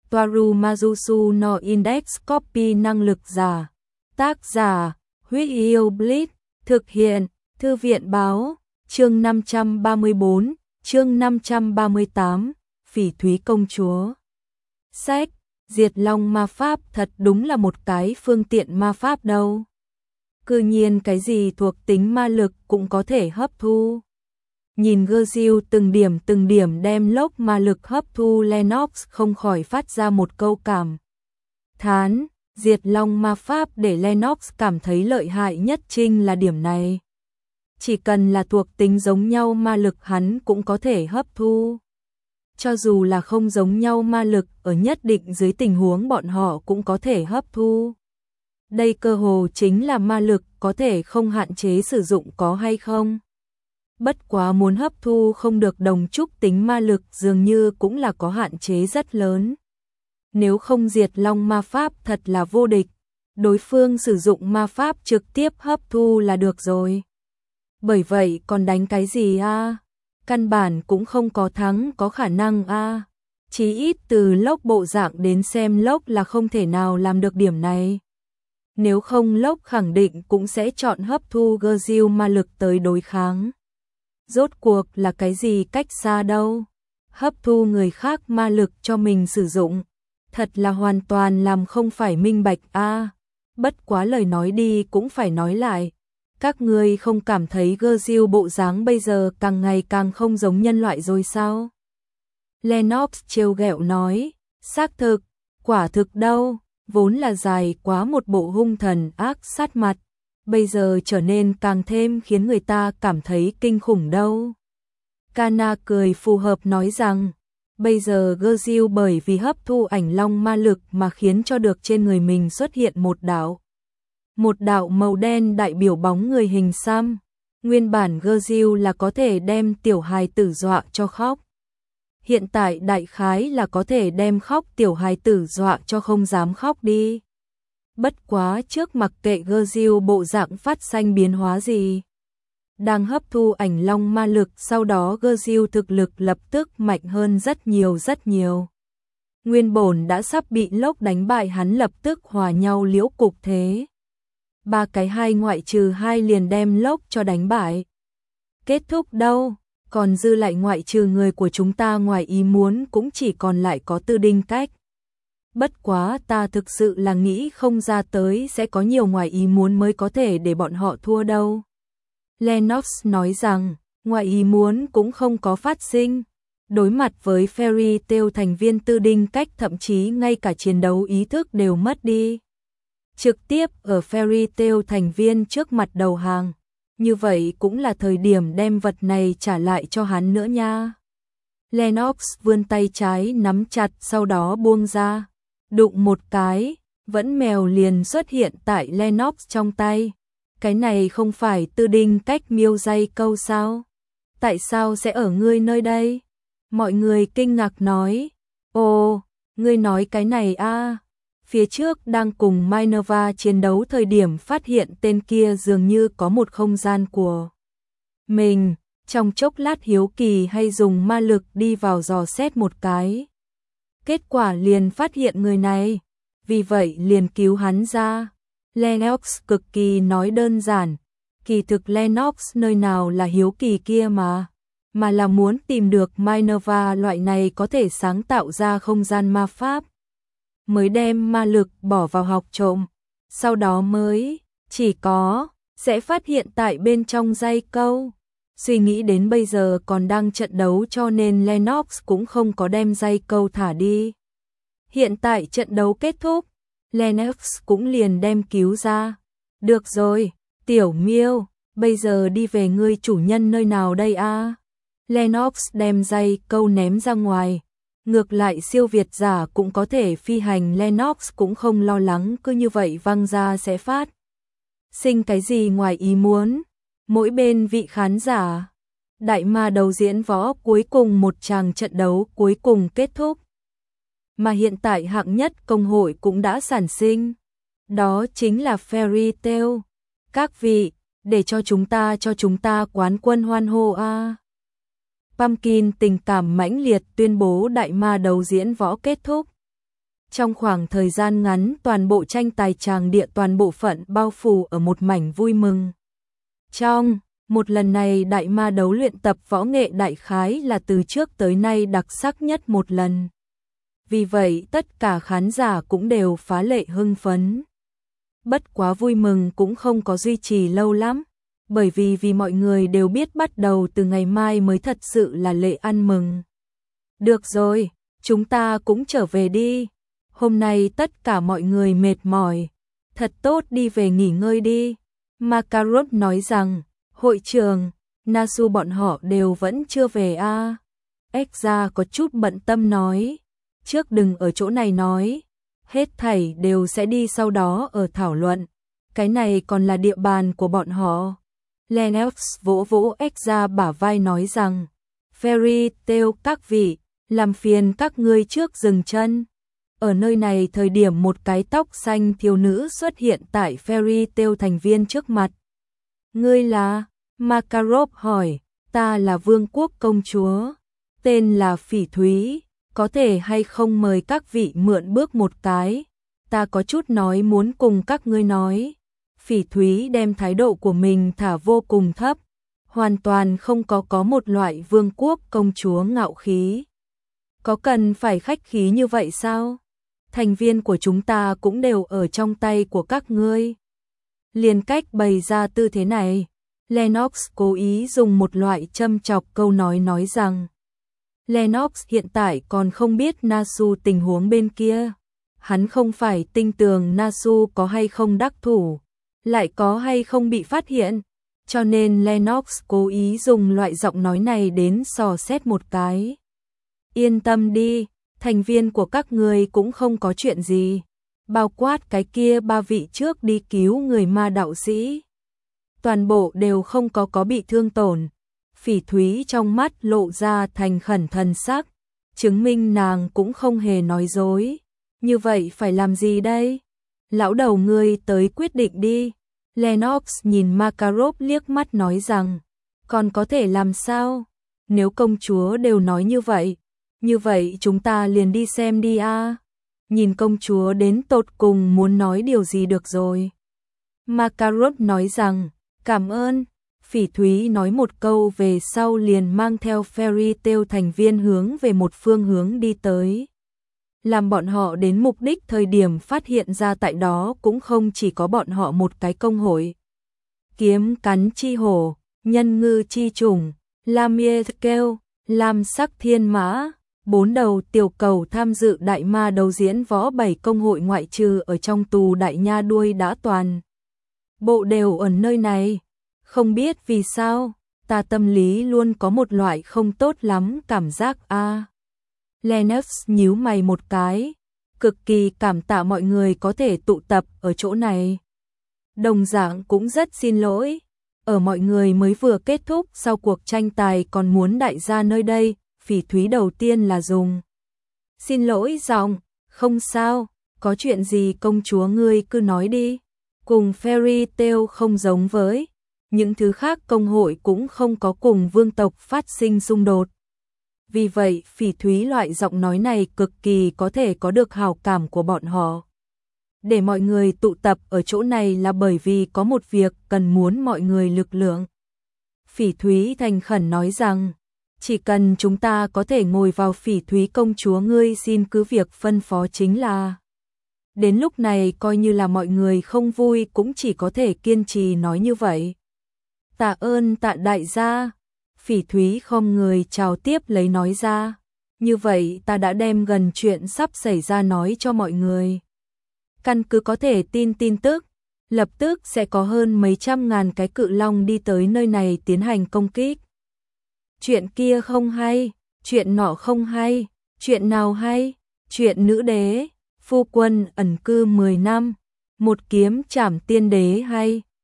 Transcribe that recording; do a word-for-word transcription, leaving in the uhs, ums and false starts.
Toaru Majusu no Index Copy năng lực giả. Tác giả, Huyết Yêu Blitz, thực hiện, Thư viện báo, chương năm trăm ba mươi bốn, chương năm trăm ba mươi tám, Phỉ Thúy Công Chúa. Sách, Diệt Long ma pháp thật đúng là một cái phương tiện ma pháp đâu. Cư nhiên cái gì thuộc tính ma lực cũng có thể hấp thu. Nhìn Gerziu từng điểm từng điểm đem lốc ma lực hấp thu, Lennox không khỏi phát ra một câu cảm thán. Diệt Long ma pháp để Lennox cảm thấy lợi hại nhất chính là điểm này. Chỉ cần là thuộc tính giống nhau ma lực hắn cũng có thể hấp thu. Cho dù là không giống nhau ma lực, ở nhất định dưới tình huống bọn họ cũng có thể hấp thu. Đây cơ hồ chính là ma lực có thể không hạn chế sử dụng có hay không. Bất quá muốn hấp thu không được đồng trúc tính ma lực dường như cũng là có hạn chế rất lớn. Nếu không Diệt Long ma pháp thật là vô địch, đối phương sử dụng ma pháp trực tiếp hấp thu là được rồi. Bởi vậy còn đánh cái gì a? Căn bản cũng không có thắng có khả năng a. Chí ít từ lốc bộ dạng đến xem lốc là không thể nào làm được điểm này. Nếu không lốc khẳng định cũng sẽ chọn hấp thu Gerziu ma lực tới đối kháng. Rốt cuộc là cái gì cách xa đâu. Hấp thu người khác ma lực cho mình sử dụng. Thật là hoàn toàn làm không phải minh bạch a. Bất quá lời nói đi cũng phải nói lại. Các ngươi không cảm thấy Gerziu bộ dáng bây giờ càng ngày càng không giống nhân loại rồi sao? Lennox trêu ghẹo nói, xác thực, quả thực đâu, vốn là dài quá một bộ hung thần ác sát mặt, bây giờ trở nên càng thêm khiến người ta cảm thấy kinh khủng đâu. Kana cười phù hợp nói rằng, bây giờ Gerziu bởi vì hấp thu ảnh long ma lực mà khiến cho được trên người mình xuất hiện một đạo. Một đạo màu đen đại biểu bóng người hình xăm. Nguyên bản Gerziu là có thể đem tiểu hài tử dọa cho khóc. Hiện tại đại khái là có thể đem khóc tiểu hài tử dọa cho không dám khóc đi. Bất quá trước mặc kệ Gerziu bộ dạng phát sinh biến hóa gì. Đang hấp thu ảnh long ma lực, sau đó Gerziu thực lực lập tức mạnh hơn rất nhiều rất nhiều. Nguyên bổn đã sắp bị lốc đánh bại hắn lập tức hòa nhau liễu cục thế. Ba cái hai ngoại trừ hai liền đem lốc cho đánh bại. Kết thúc đâu, còn dư lại ngoại trừ người của chúng ta ngoài ý muốn cũng chỉ còn lại có Tư Đinh Cách. Bất quá ta thực sự là nghĩ không ra tới sẽ có nhiều ngoài ý muốn mới có thể để bọn họ thua đâu. Lennox nói rằng, ngoài ý muốn cũng không có phát sinh. Đối mặt với Fairy Tail thành viên Tư Đinh Cách thậm chí ngay cả chiến đấu ý thức đều mất đi. Trực tiếp ở Fairy Tail thành viên trước mặt đầu hàng. Như vậy cũng là thời điểm đem vật này trả lại cho hắn nữa nha. Lennox vươn tay trái nắm chặt sau đó buông ra. Đụng một cái, vẫn mèo liền xuất hiện tại Lennox trong tay. Cái này không phải Tư Đinh Cách miêu dây câu sao? Tại sao sẽ ở ngươi nơi đây? Mọi người kinh ngạc nói. Ồ, ngươi nói cái này a? Phía trước đang cùng Minerva chiến đấu thời điểm phát hiện tên kia dường như có một không gian của mình, trong chốc lát hiếu kỳ hay dùng ma lực đi vào dò xét một cái. Kết quả liền phát hiện người này, vì vậy liền cứu hắn ra. Lennox cực kỳ nói đơn giản, kỳ thực Lennox nơi nào là hiếu kỳ kia mà, mà là muốn tìm được Minerva loại này có thể sáng tạo ra không gian ma pháp. Mới đem ma lực bỏ vào học trộm, sau đó mới, chỉ có, sẽ phát hiện tại bên trong dây câu. Suy nghĩ đến bây giờ còn đang trận đấu cho nên Lennox cũng không có đem dây câu thả đi. Hiện tại trận đấu kết thúc, Lennox cũng liền đem cứu ra. Được rồi, tiểu miêu, bây giờ đi về ngươi chủ nhân nơi nào đây a? Lennox đem dây câu ném ra ngoài. Ngược lại siêu việt giả cũng có thể phi hành, Lennox cũng không lo lắng cứ như vậy văng ra sẽ phát sinh cái gì ngoài ý muốn. Mỗi bên vị khán giả, đại ma đầu diễn võ cuối cùng một tràng trận đấu cuối cùng kết thúc. Mà hiện tại hạng nhất công hội cũng đã sản sinh. Đó chính là Fairy Tail. Các vị, để cho chúng ta cho chúng ta quán quân hoan hô a. Pumpkin tình cảm mãnh liệt tuyên bố đại ma đấu diễn võ kết thúc. Trong khoảng thời gian ngắn, toàn bộ tranh tài tràng địa toàn bộ phận bao phủ ở một mảnh vui mừng. Trong một lần này, đại ma đấu luyện tập võ nghệ đại khái là từ trước tới nay đặc sắc nhất một lần. Vì vậy tất cả khán giả cũng đều phá lệ hưng phấn. Bất quá vui mừng cũng không có duy trì lâu lắm, bởi vì vì mọi người đều biết bắt đầu từ ngày mai mới thật sự là lễ ăn mừng. Được rồi, chúng ta cũng trở về đi. Hôm nay tất cả mọi người mệt mỏi, thật tốt đi về nghỉ ngơi đi. Makarov nói rằng, hội trường, Nasu bọn họ đều vẫn chưa về a. À. Ekza có chút bận tâm nói, trước đừng ở chỗ này nói, hết thảy đều sẽ đi sau đó ở thảo luận, cái này còn là địa bàn của bọn họ. Lennox vỗ vỗ Ekza bả vai nói rằng, Fairy Tail các vị, làm phiền các ngươi trước dừng chân. Ở nơi này thời điểm một cái tóc xanh thiếu nữ xuất hiện tại Fairy Tail thành viên trước mặt. Ngươi là? Makarov hỏi, ta là vương quốc công chúa, tên là Phỉ Thúy, có thể hay không mời các vị mượn bước một cái, ta có chút nói muốn cùng các ngươi nói. Phỉ Thúy đem thái độ của mình thả vô cùng thấp, hoàn toàn không có có một loại vương quốc công chúa ngạo khí. Có cần phải khách khí như vậy sao? Thành viên của chúng ta cũng đều ở trong tay của các ngươi. Liền cách bày ra tư thế này, Lennox cố ý dùng một loại châm chọc câu nói nói rằng, Lennox hiện tại còn không biết Nasu tình huống bên kia. Hắn không phải tin tưởng Nasu có hay không đắc thủ, lại có hay không bị phát hiện, cho nên Lennox cố ý dùng loại giọng nói này đến dò xét một cái. Yên tâm đi, thành viên của các ngươi cũng không có chuyện gì, bao quát cái kia ba vị trước đi cứu người ma đạo sĩ. Toàn bộ đều không có có bị thương tổn. Phỉ Thúy trong mắt lộ ra thành khẩn thần sắc, chứng minh nàng cũng không hề nói dối. Như vậy phải làm gì đây? Lão đầu ngươi tới quyết định đi. Lennox nhìn Makarov liếc mắt nói rằng, còn có thể làm sao? Nếu công chúa đều nói như vậy, như vậy chúng ta liền đi xem đi a. À. Nhìn công chúa đến tột cùng muốn nói điều gì được rồi. Makarov nói rằng, cảm ơn. Phỉ Thúy nói một câu về sau liền mang theo Fairy Tail thành viên hướng về một phương hướng đi tới. Làm bọn họ đến mục đích thời điểm phát hiện ra tại đó cũng không chỉ có bọn họ một cái công hội. Kiếm cắn chi hổ, nhân ngư chi trùng, lam yê kêu, lam sắc thiên mã, bốn đầu tiểu cầu tham dự đại ma đấu diễn võ bảy công hội ngoại trừ ở trong tù đại nha đuôi đã toàn. Bộ đều ở nơi này. Không biết vì sao, ta tâm lý luôn có một loại không tốt lắm cảm giác a. À. Lennox nhíu mày một cái, cực kỳ cảm tạ mọi người có thể tụ tập ở chỗ này. Đồng dạng cũng rất xin lỗi, ở mọi người mới vừa kết thúc sau cuộc tranh tài còn muốn đại gia nơi đây, Phỉ Thúy đầu tiên là dùng. Xin lỗi giọng, không sao, có chuyện gì công chúa ngươi cứ nói đi, cùng Fairy Tail không giống với. Những thứ khác công hội cũng không có cùng vương tộc phát sinh xung đột. Vì vậy, Phỉ Thúy loại giọng nói này cực kỳ có thể có được hào cảm của bọn họ. Để mọi người tụ tập ở chỗ này là bởi vì có một việc cần muốn mọi người lực lượng. Phỉ Thúy thành khẩn nói rằng, chỉ cần chúng ta có thể ngồi vào Phỉ Thúy công chúa ngươi xin cứ việc phân phó chính là. Đến lúc này coi như là mọi người không vui cũng chỉ có thể kiên trì nói như vậy. Tạ ơn tạ đại gia. Phỉ Thúy không người chào tiếp lấy nói ra. Như vậy ta đã đem gần chuyện sắp xảy ra nói cho mọi người. Căn cứ có thể tin tin tức, lập tức sẽ có hơn mấy trăm ngàn cái cự long đi tới nơi này tiến hành công kích. Chuyện kia không hay, chuyện nọ không hay, chuyện nào hay, chuyện nữ đế, phu quân ẩn cư mười năm, một kiếm trảm tiên đế hay,